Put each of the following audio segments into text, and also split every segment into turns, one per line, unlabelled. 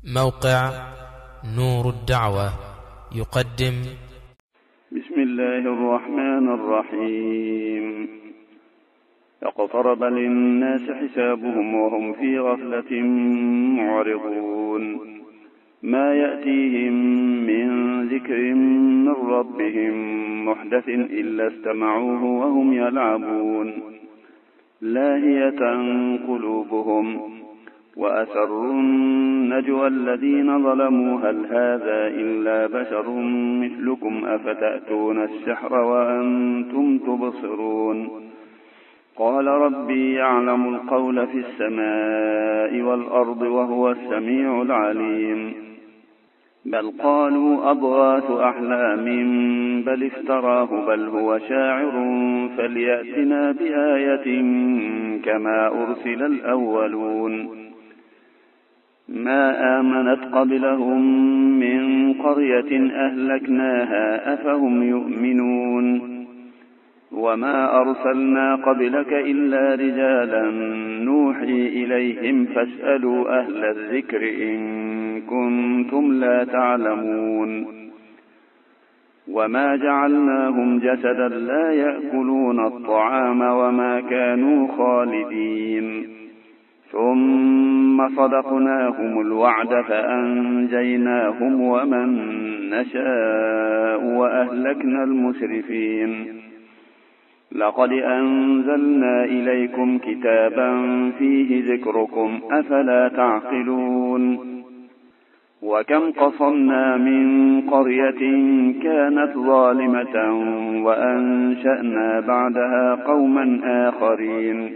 موقع نور الدعوة يقدم
بسم الله الرحمن الرحيم. اقترب للناس حسابهم وهم في غفلة معرضون. ما يأتيهم من ذكر من ربهم محدث إلا استمعوه وهم يلعبون. لاهية قلوبهم وأسروا النجوى الذين ظلموا هل هذا إلا بشر مثلكم أفتأتون السحر وأنتم تبصرون. قال ربي يعلم القول في السماء والأرض وهو السميع العليم. بل قالوا أضغاث أحلام بل افتراه بل هو شاعر فليأتنا بآية كما أرسل الأولون. ما آمنت قبلهم من قرية أهلكناها أفهم يؤمنون. وما أرسلنا قبلك إلا رجالا نوحي إليهم فاسألوا أهل الذكر إن كنتم لا تعلمون. وما جعلناهم جسدا لا يأكلون الطعام وما كانوا خالدين. ثم صدقناهم الوعد فأنجيناهم ومن نشاء وأهلكنا المسرفين. لقد أنزلنا إليكم كتابا فيه ذكركم أفلا تعقلون. وكم قصمنا من قرية كانت ظالمة وأنشأنا بعدها قوما آخرين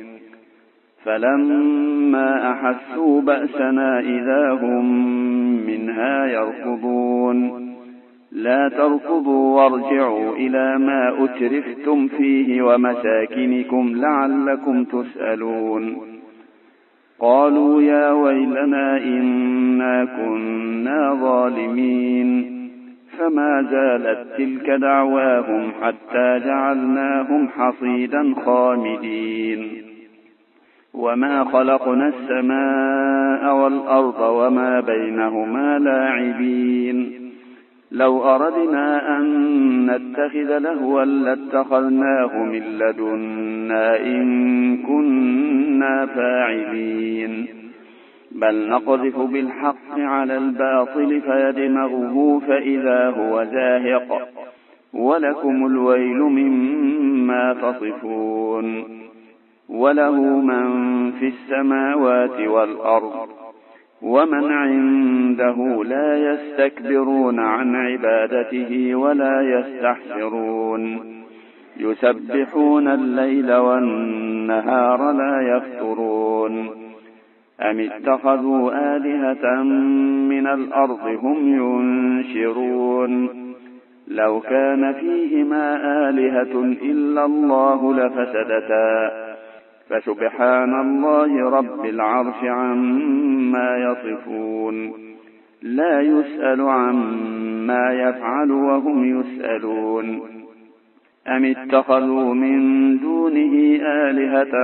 فلما أحسوا بأسنا إذا هم منها يركضون. لا تركضوا وارجعوا إلى ما أترفتم فيه ومساكنكم لعلكم تسألون. قالوا يا ويلنا إنا كنا ظالمين. فما زالت تلك دعواهم حتى جعلناهم حصيدا خامدين. وما خلقنا السماء والأرض وما بينهما لاعبين. لو أردنا أن نتخذ لهوا لاتخذناه من لدنا إن كنا فاعلين. بل نقذف بالحق على الباطل فيدمغه فإذا هو زاهق ولكم الويل مما تصفون. وله من في السماوات والأرض ومن عنده لا يستكبرون عن عبادته ولا يستحسرون. يسبحون الليل والنهار لا يفترون. أم اتخذوا آلهة من الأرض هم ينشرون. لو كان فيهما آلهة إلا الله لفسدتا فسبحان الله رب العرش عما يصفون. لا يسأل عما يفعل وهم يسألون. أم اتخذوا من دونه آلهة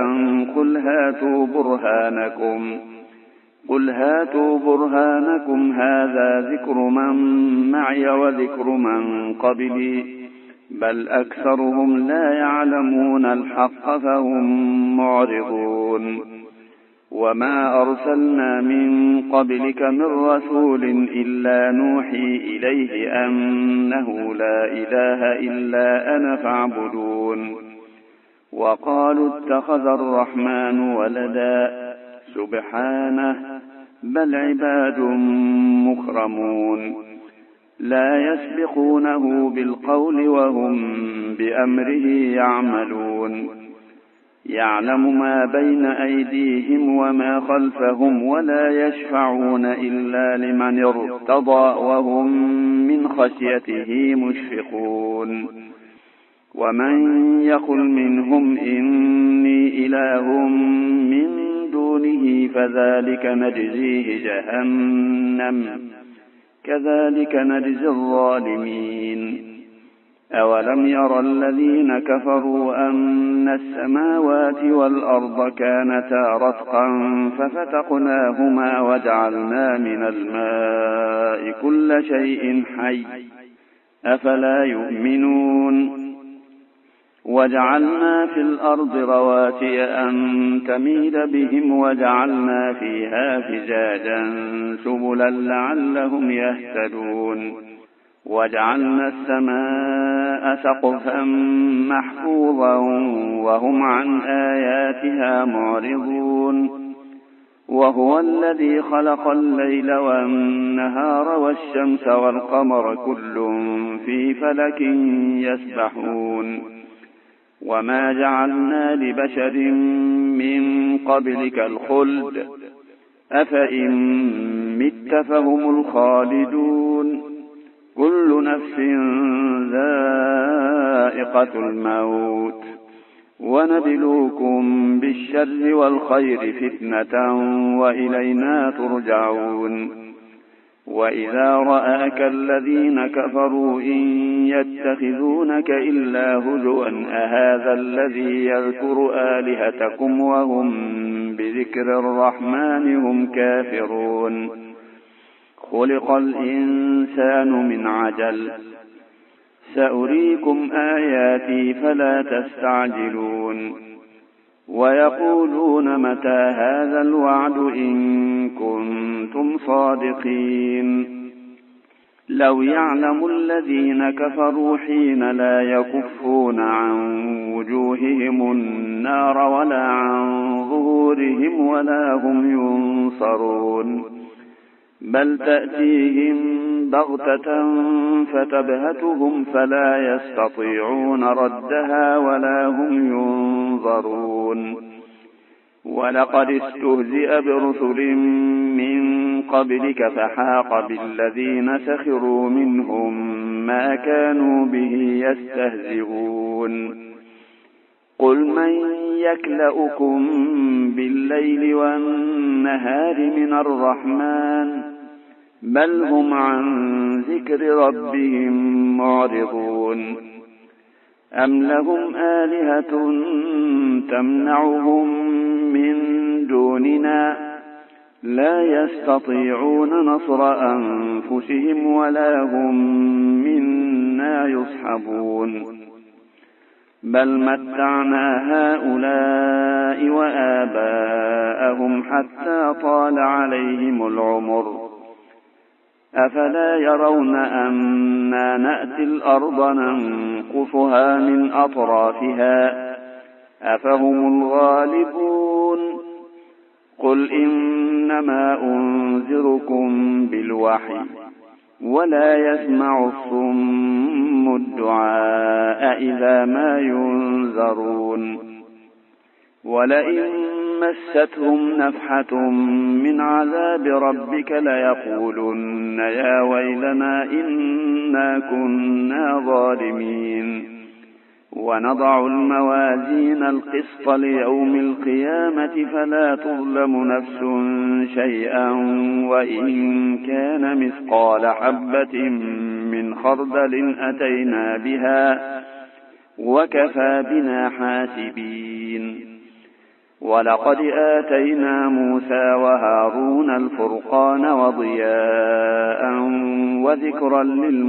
قل هاتوا برهانكم هذا ذكر من معي وذكر من قبلي بل أكثرهم لا يعلمون الحق فهم معرضون. وما أرسلنا من قبلك من رسول إلا نوحي إليه أنه لا إله إلا أنا فاعبدون. وقالوا اتخذ الرحمن ولدا سبحانه بل عباد مكرمون. لا يسبقونه بالقول وهم بأمره يعملون. يعلم ما بين أيديهم وما خلفهم ولا يشفعون إلا لمن ارتضى وهم من خشيته مشفقون. ومن يقل منهم إني إله من دونه فذلك نجزيه جهنم كذلك نجزي الظالمين. أولم ير الذين كفروا أن السماوات والأرض كانتا رتقا ففتقناهما وجعلنا من الماء كل شيء حي أفلا يؤمنون وجعلنا في الأرض رواسي أن تميد بهم وجعلنا فيها فجاجا سبلا لعلهم يهتدون وجعلنا السماء سقفا محفوظا وهم عن آياتها معرضون وهو الذي خلق الليل والنهار والشمس والقمر كل في فلك يسبحون وما جعلنا لبشر من قبلك الخلد أفإن مت فهم الخالدون كل نفس ذائقة الموت ونبلوكم بالشر والخير فتنة وإلينا ترجعون وإذا رآك الذين كفروا إن يتخذونك إلا هزوا أهذا الذي يذكر آلهتكم وهم بذكر الرحمن هم كافرون خلق الإنسان من عجل سأريكم آياتي فلا تستعجلون ويقولون متى هذا الوعد إن كنتم صادقين لو يعلم الذين كفروا حين لا يكفون عن وجوههم النار ولا عن ظهورهم ولا هم ينصرون بل تأتيهم بغتة فتبهتهم فلا يستطيعون ردها ولا هم ينظرون ولقد استهزئ برسل من قبلك فحاق بالذين سخروا منهم ما كانوا به يستهزئون قل من يكلؤكم بالليل والنهار من الرحمن بل هم عن ذكر ربهم معرضون أم لهم آلهة تمنعهم من دوننا لا يستطيعون نصر أنفسهم ولا هم منا يصحبون بل متعنا هؤلاء وآباءهم حتى طال عليهم العمر أفلا يرون أنا نأتي الأرض ننقصها من أطرافها أفهم الغالبون قل إنما أنذركم بالوحي ولا يسمع الصم الدعاء إذا ما ينذرون ولئن مستهم نفحة من عذاب ربك ليقولن يا ويلنا إنا كنا ظالمين ونضع الموازين القسط ليوم القيامة فلا تظلم نفس شيئا وإن كان مثقال حبة من خردل أتينا بها وكفى بنا حاسبين ولقد آتينا موسى وهارون الفرقان وضياء وذكرا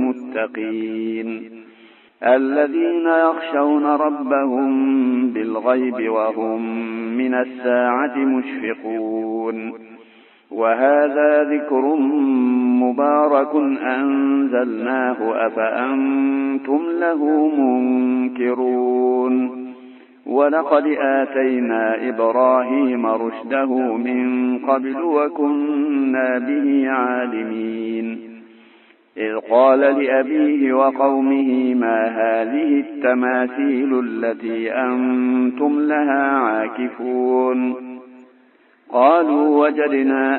للمتقين الذين يخشون ربهم بالغيب وهم من الساعة مشفقون وهذا ذكر مبارك أنزلناه أفأنتم له منكرون ولقد آتينا إبراهيم رشده من قبل وكنا به عالمين إذ قال لأبيه وقومه ما هذه التماثيل التي أنتم لها عاكفون قالوا وجدنا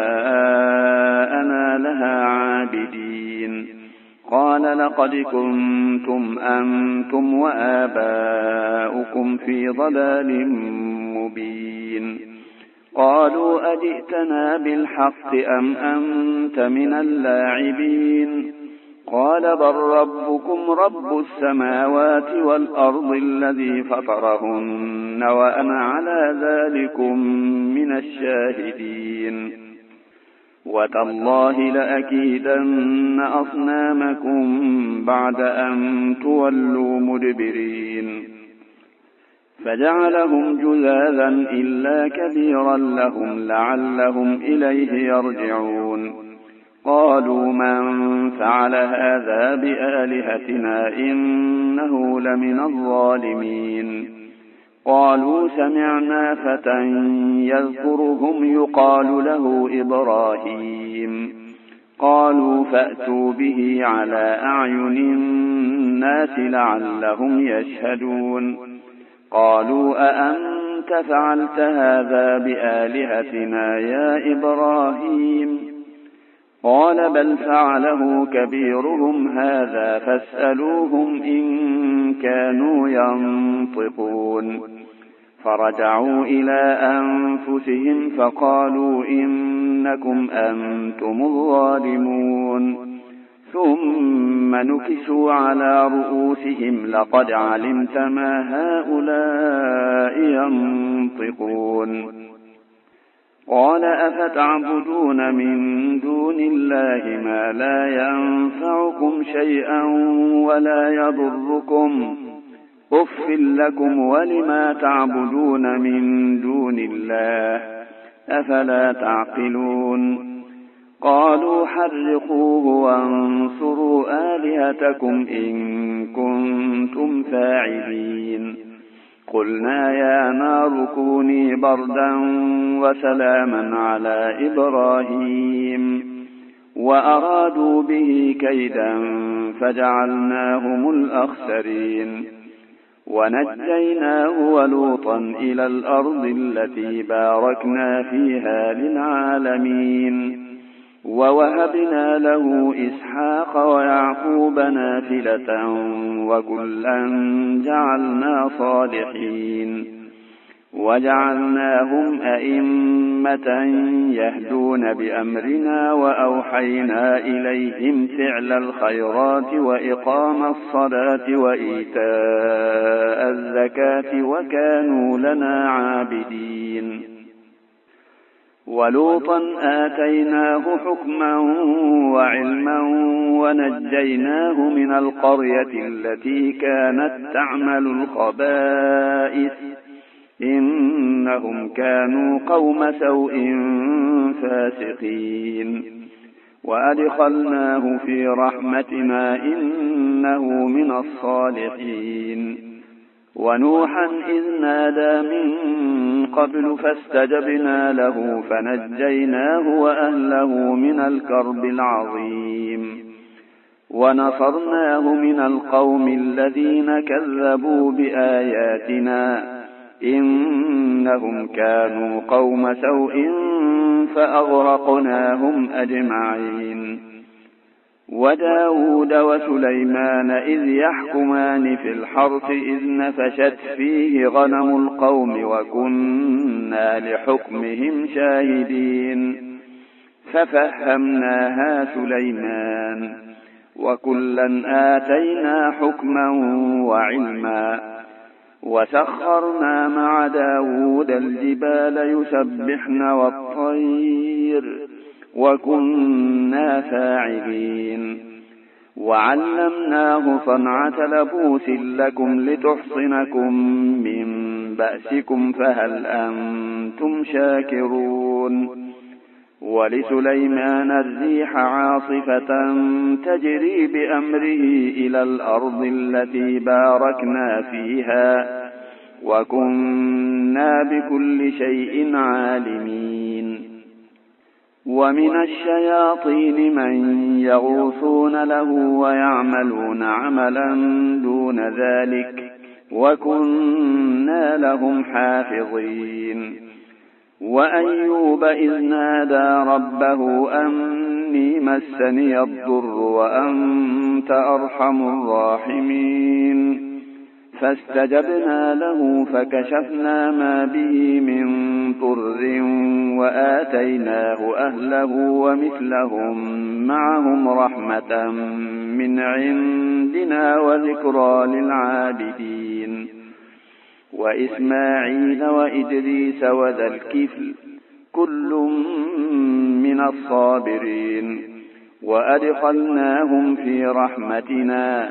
آباءنا لها عابدين قال لقد كنتم أنتم وآباؤكم في ضلال مبين قالوا أجئتنا بالحق أم أنت من اللاعبين قال بل ربكم رب السماوات والأرض الذي فطرهن وأنا على ذلكم من الشاهدين وتالله لأكيدن أصنامكم بعد أن تولوا مدبرين فجعلهم جذاذا إلا كبيرا لهم لعلهم إليه يرجعون قالوا من فعل هذا بآلهتنا إنه لمن الظالمين قالوا سمعنا فتى يذكرهم يقال له إبراهيم قالوا فأتوا به على أعين الناس لعلهم يشهدون قالوا أأنت فعلت هذا بآلهتنا يا إبراهيم قال بل فعله كبيرهم هذا فاسألوهم إن كانوا ينطقون فرجعوا إلى أنفسهم فقالوا إنكم أنتم الظالمون ثم نكسوا على رؤوسهم لقد علمت ما هؤلاء ينطقون قال أفتعبدون من دون الله ما لا ينفعكم شيئا ولا يضركم أف لكم ولما تعبدون من دون الله أفلا تعقلون قالوا حرقوه وانصروا آلهتكم إن كنتم فاعلين قلنا يا نار كوني بردا وسلاما على إبراهيم وأرادوا به كيدا فجعلناهم الأخسرين ونجيناه ولوطا إلى الأرض التي باركنا فيها للعالمين ووهبنا له إسحاق ويعقوب نافلة وكلا جعلنا صالحين وجعلناهم أئمة يهدون بأمرنا وأوحينا إليهم فعل الخيرات وإقام الصلاة وإيتاء الزكاة وكانوا لنا عابدين ولوطا آتيناه حكما وعلما ونجيناه من القرية التي كانت تعمل الخبائث إنهم كانوا قوم سوء فاسقين وأدخلناه في رحمتنا إنه من الصالحين ونوحا إذ نادى من قبل فاستجبنا له فنجيناه وأهله من الكرب العظيم ونصرناه من القوم الذين كذبوا بآياتنا إنهم كانوا قوم سوء فأغرقناهم أجمعين وداود وسليمان إذ يحكمان في الحرث إذ نفشت فيه غنم القوم وكنا لحكمهم شاهدين ففهمناها سليمان وكلا آتينا حكما وعلما وسخرنا مع داود الجبال يسبحن والطير وكنا فاعلين وعلمناه صنعة لبوس لكم لتحصنكم من بأسكم فهل أنتم شاكرون ولسليمان الريح عاصفة تجري بأمره إلى الأرض التي باركنا فيها وكنا بكل شيء عالمين ومن الشياطين من يغوصون له ويعملون عملا دون ذلك وكنا لهم حافظين وأيوب إذ نادى ربه أني مسني الضر وأنت أرحم الراحمين فاستجبنا له فكشفنا ما به من طر وآتيناه أهله ومثلهم معهم رحمة من عندنا وذكرى للعابدين وإسماعيل وإدريس وذا الكفل كل من الصابرين وأدخلناهم في رحمتنا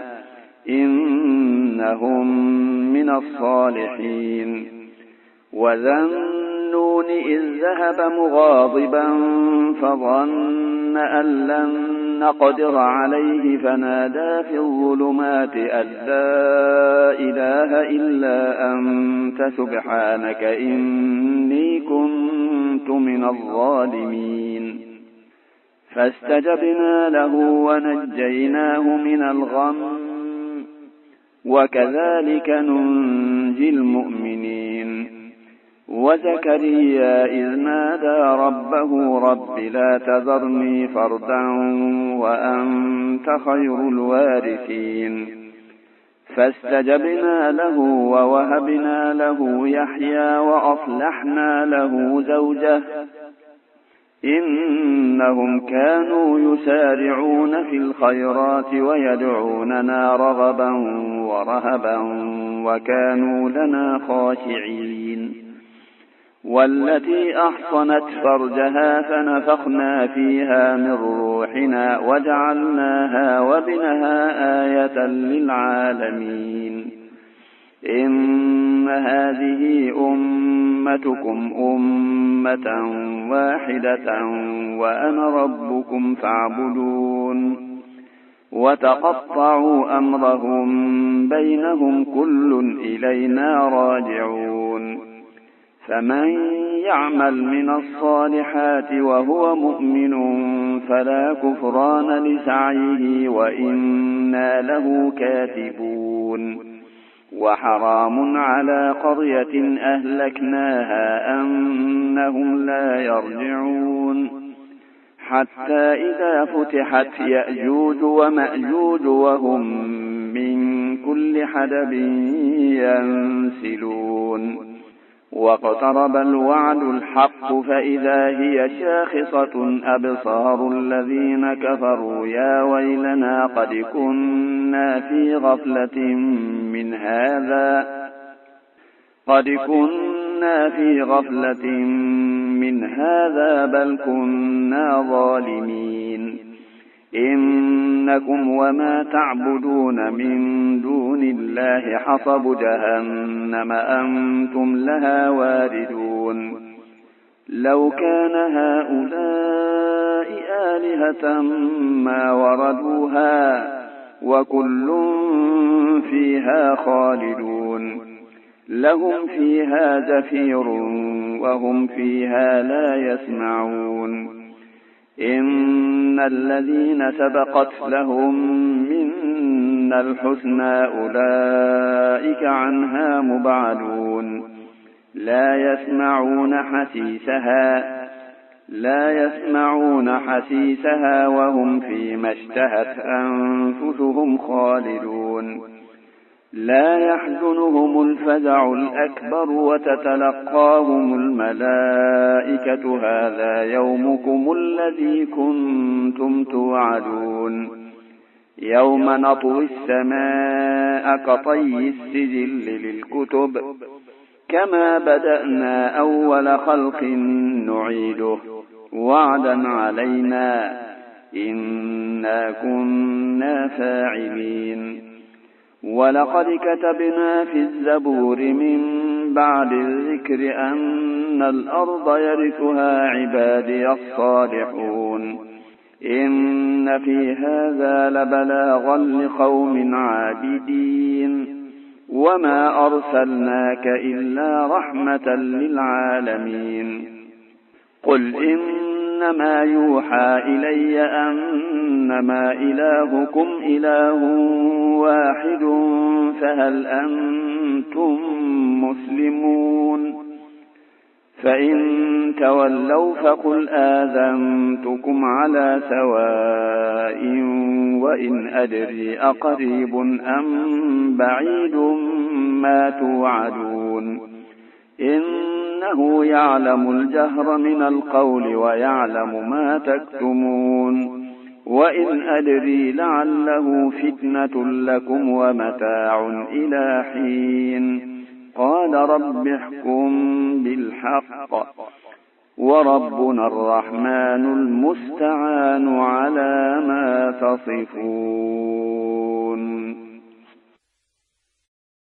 إنهم من الصالحين وذا النون إذ ذهب مغاضبا فظن أن لن نقدر عليه فنادى في الظلمات أن لا إله إلا أنت سبحانك إني كنت من الظالمين فاستجبنا له ونجيناه من الغم وكذلك ننجي المؤمنين وزكريا إذ نادى ربه رب لا تذرني فردا وأنت خير الوارثين فاستجبنا له ووهبنا له يحيى وأصلحنا له زوجه إنهم كانوا يسارعون في الخيرات ويدعوننا رغبا ورهبا وكانوا لنا خاشعين والتي أحصنت فرجها فنفخنا فيها من روحنا وجعلناها وابنها آية للعالمين إن هذه أمتكم أمة واحدة وأنا ربكم فاعبدون وتقطعوا أمرهم بينهم كل إلينا راجعون فمن يعمل من الصالحات وهو مؤمن فلا كفران لسعيه وإنا له كاتبون وحرام على قرية أهلكناها أنهم لا يرجعون حتى إذا فتحت يأجوج ومأجوج وهم من كل حدب ينسلون واقترب الوعد الحق فإذا هي شاخصة أبصار الذين كفروا يا ويلنا قد كنا في غفلة من هذا بل كنا ظالمين إنكم وما تعبدون من دون الله حصب جهنم أنتم لها واردون لو كان هؤلاء آلهة ما وردوها وكل فيها خالدون لهم فيها زفير وهم فيها لا يسمعون إن الذين سبقت لهم منا الحسنى أولئك عنها مبعدون لا يسمعون حسيسها وهم فيما اشتهت أنفسهم خالدون لا يحزنهم الفزع الأكبر وتتلقاهم الملائكة هذا يومكم الذي كنتم توعدون يوم نطوي السماء كطي السجل للكتب كما بدأنا أول خلق نعيده وعدا علينا إنا كنا فاعلين ولقد كتبنا في الزبور من بعد الذكر أن الأرض يرثها عبادي الصالحون إن في هذا لبلاغا لقوم عابدين وما أرسلناك إلا رحمة للعالمين قل إنما يوحى إلي أنما إلهكم إله واحد فهل أنتم مسلمون فإن تولوا فقل آذنتكم على سواء وإن أدري أقريب أم بعيد ما توعدون إنه يعلم الجهر من القول ويعلم ما تكتمون وإن أدري لعله فتنة لكم ومتاع إلى حين قال رب احكم بالحق وربنا الرحمن المستعان على ما تصفون